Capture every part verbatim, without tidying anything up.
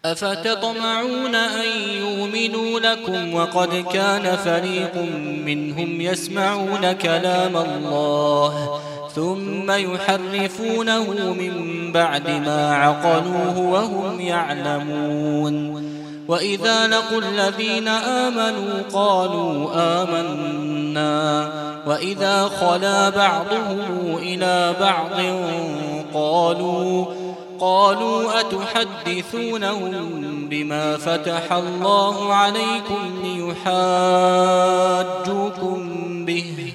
أفتطمعون أن يؤمنوا لكم وقد كان فريق منهم يسمعون كلام الله ثم يحرفونه من بعد ما عقلوه وهم يعلمون. وإذا لقوا الذين آمنوا قالوا آمنا وإذا خلا بعضهم إلى بعض قالوا قالوا أتحدثونهم بما فتح الله عليكم ليحاجوكم به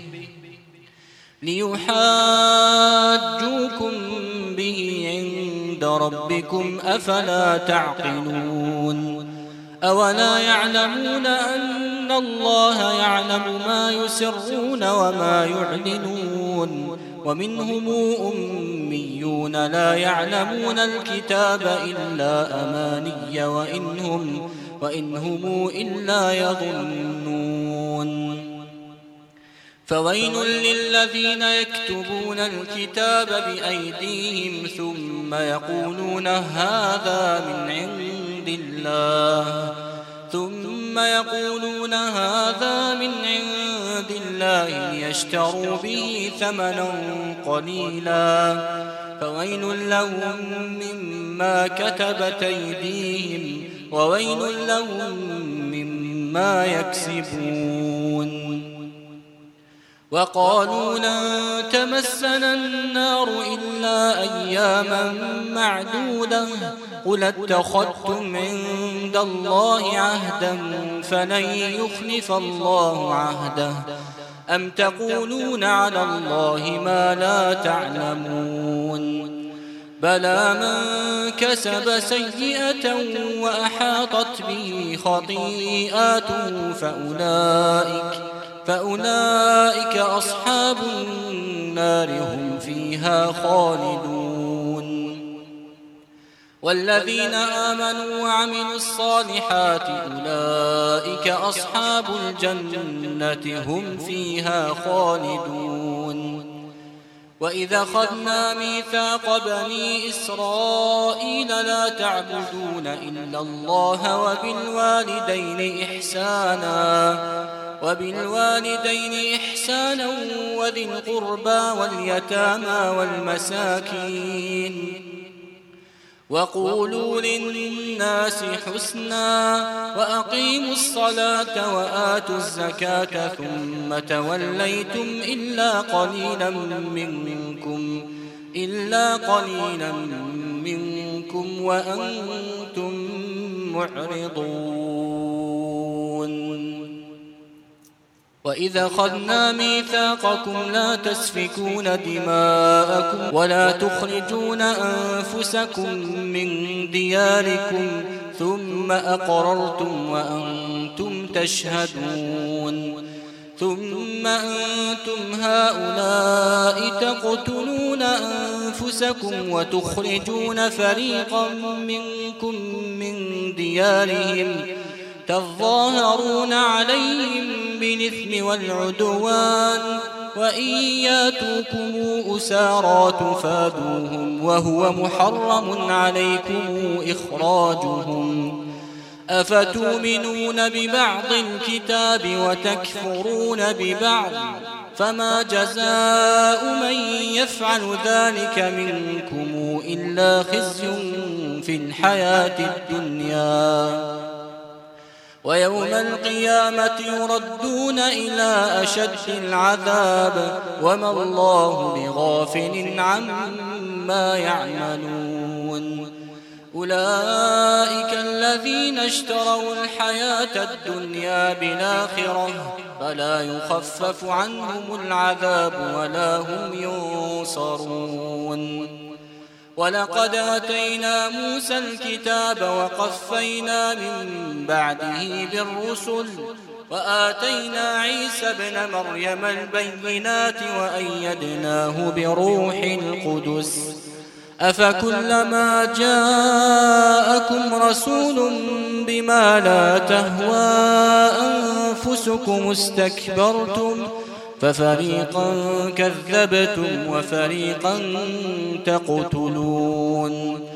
ليحاجوكم به عند ربكم أفلا تعقلون. أولا يعلمون أن الله يعلم ما يسرون وما يعلنون ومنهم أميون لا يعلمون الكتاب إلا أماني وإنهم, وإنهم إلا يظنون. فويل للذين يكتبون الكتاب بأيديهم ثم يقولون هذا من عند الله ثم يقولون هذا من عند الله ليشتروا به ثمنا قليلا فويل لهم مما كتبت أيديهم وويل لهم مما يكسبون. وقالوا لن تمسنا النار إلا أياما معدودة قل اتخذتم عند الله عهدا فلن يخلف الله عهده أم تقولون على الله ما لا تعلمون. بلى من كسب سيئة وأحاطت به خطيئاته فأولئك فأولئك أصحاب النار هم فيها خالدون. والذين آمنوا وعملوا الصالحات أولئك أصحاب الجنة هم فيها خالدون. وإذا أخذنا ميثاق بني إسرائيل لا تعبدون إلا الله وبالوالدين إحسانا وبالوالدين إحسانا وذي القربى واليتامى والمساكين وقولوا للناس حسنا وأقيموا الصلاة وآتوا الزكاة ثم توليتم إلا قليلا منكم إلا قليلا منكم وأنتم معرضون. وإذا أخذنا ميثاقكم لا تسفكون دماءكم ولا تخرجون أنفسكم من دياركم ثم أقررتم وأنتم تشهدون ثم أنتم هؤلاء تقتلون أنفسكم وتخرجون فريقا منكم من ديارهم تظاهرون عليهم بالإثم والعدوان وإن ياتوكم أسارى تفادوهم وهو محرم عليكم إخراجهم. أفتؤمنون ببعض الكتاب وتكفرون ببعض فما جزاء من يفعل ذلك منكم إلا خزي في الحياة الدنيا ويوم القيامة يردون إلى أشد العذاب وما الله بغافل عما يعملون. أولئك الذين اشتروا الحياة الدنيا بالآخرة فلا يخفف عنهم العذاب ولا هم ينصرون. ولقد آتينا موسى الكتاب وقفينا من بعده بالرسل وآتينا عيسى ابن مريم البينات وأيدناه بروح القدس أفكلما جاءكم رسول بما لا تهوى أنفسكم استكبرتم ففريقا كذبتم وفريقا تقتلون.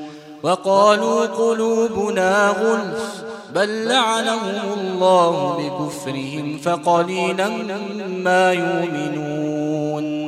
وقالوا قلوبنا غلف بل لعنهم الله بكفرهم فقليلا ما يؤمنون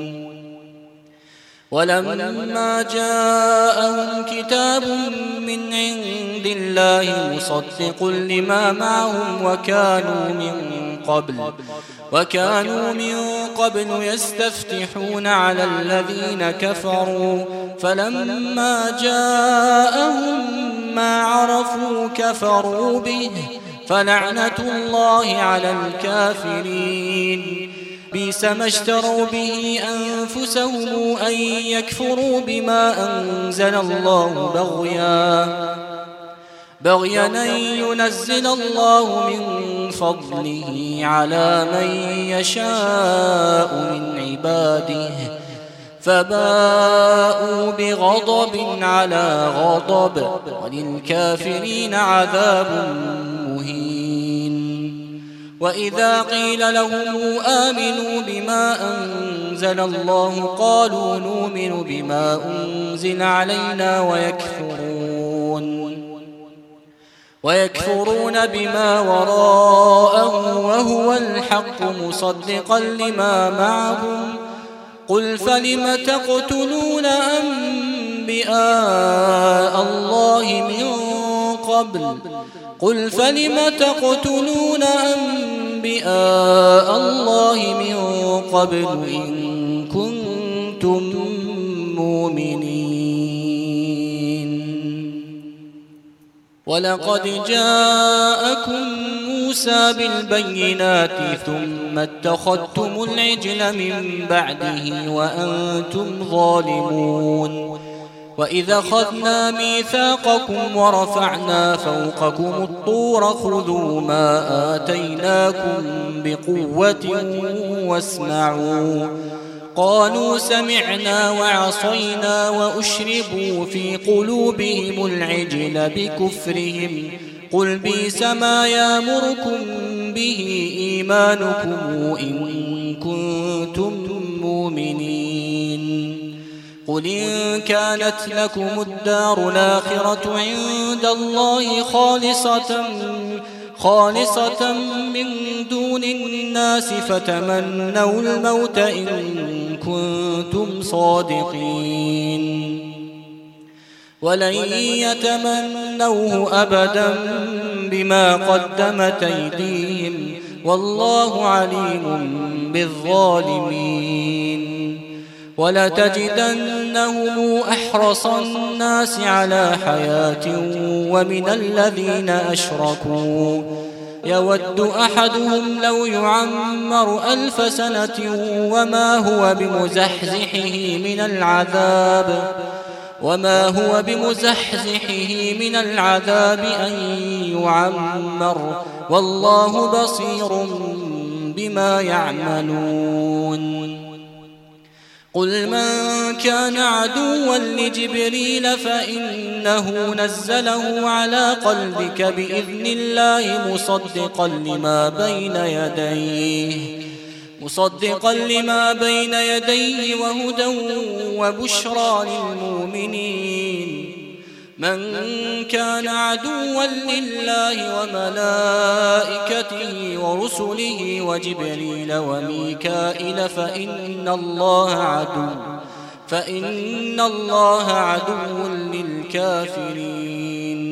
ولما جاءهم كتاب من عند الله مصدق لما معهم وكانوا من قبل وكانوا من قبل يستفتحون على الذين كفروا فلما جاءهم ما عرفوا كفروا به فلعنة الله على الكافرين بئس ما اشتروا به أنفسهم أن يكفروا بما أنزل الله بغيا بغيا أن ينزل الله من فضله على من يشاء من عباده فباءوا بغضب على غضب وللكافرين عذاب مهين وإذا قيل لهم آمنوا بما أنزل الله قالوا نؤمن بما أنزل علينا ويكفرون ويكفرون بما وراءه وهو الحق مصدقا لما معهم قل فلم تقتلون أنبياء الله من قبل قل فلم تقتلون أنبياء الله من قبل إن كنتم مؤمنين ولقد جاءكم موسى بالبينات ثم اتخذتم العجل من بعده وأنتم ظالمون وإذا أخذنا ميثاقكم ورفعنا فوقكم الطور خذوا ما آتيناكم بقوة واسمعوا قالوا سمعنا وعصينا وأشربوا في قلوبهم العجل بكفرهم قل بئس ما يأمركم به إيمانكم إن كنتم مؤمنين قل إن كانت لكم الدار الآخرة عند الله خالصة خالصة من دون الناس فتمنوا الموت إن كنتم صادقين ولن يتمنوه أبدا بما قدمت أيديهم والله عليم بالظالمين ولتجدنهم أحرص الناس على حياة ومن الذين أشركوا يود أحدهم لو يعمر ألف سنة وما هو بمزحزحه من العذاب وما هو بمزحزحه من العذاب أن يعمر والله بصير بما يعملون قل من كان عدوا لجبريل فإنه نزله على قلبك بإذن الله مصدقا لما بين يديه مصدقا لما بين يديه وهدى وبشرى للمؤمنين من كان عدوا لله وملائكته ورسله وجبريل وميكائيل فإن الله عدو فإن الله عدو للكافرين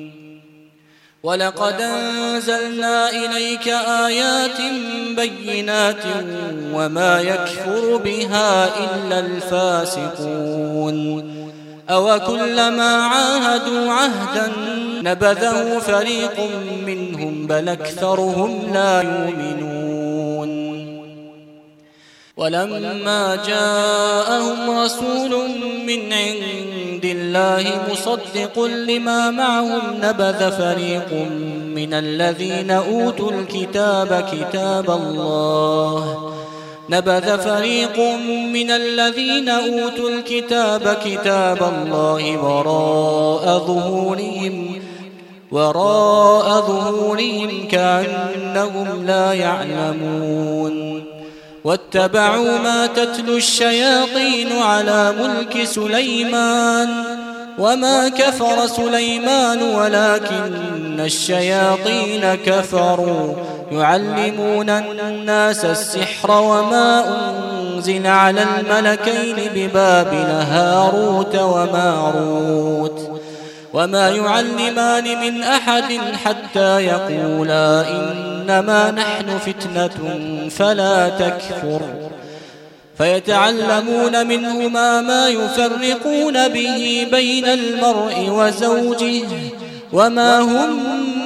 ولقد أنزلنا إليك آيات بينات وما يكفر بها إلا الفاسقون أو كلما عاهدوا عهدا نبذه فريق منهم بل أكثرهم لا يؤمنون ولما جاءهم رسول من عند الله مصدق لما معهم نبذ فريق من الذين أوتوا الكتاب كتاب الله نبذ فريق من الذين أوتوا الكتاب كتاب الله وراء ظهورهم وراء ظهورهم كأنهم لا يعلمون واتبعوا ما تتلو الشياطين على ملك سليمان وما كفر سليمان ولكن الشياطين كفروا يعلمون الناس السحر وما أنزل على الملكين ببابل هاروت وماروت وما يعلمان من أحد حتى يقولا إنما نحن فتنة فلا تكفر فيتعلمون منهما ما يفرقون به بين المرء وزوجه وما هم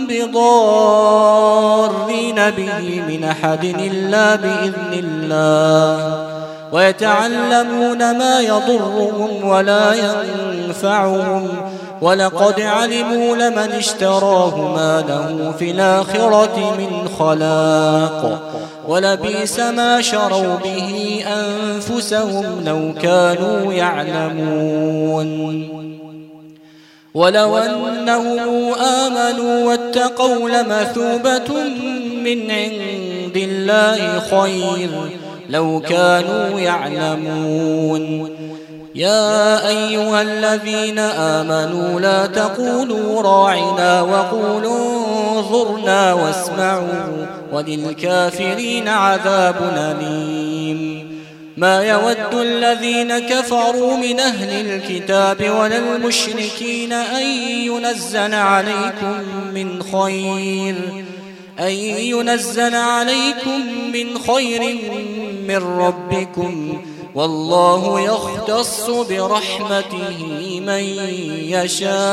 بضارين به من أحد إلا بإذن الله ويتعلمون ما يضرهم ولا ينفعهم ولقد علموا لمن اشتراه ما له في الآخرة من خلاق ولبئس ما شروا به أنفسهم لو كانوا يعلمون ولو أنهم آمنوا واتقوا لمثوبة من عند الله خير لو كانوا يعلمون يا أيها الذين آمنوا لا تقولوا راعنا وقولوا انظرنا واسمعوا وللكافرين عذاب أليم ما يود الذين كفروا من أهل الكتاب ولا المشركين أن ينزل عليكم من خير أن ينزل عليكم من خير من ربكم والله يختص برحمته من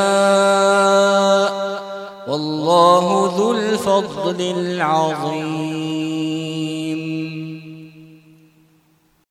يشاء والله ذو الفضل العظيم.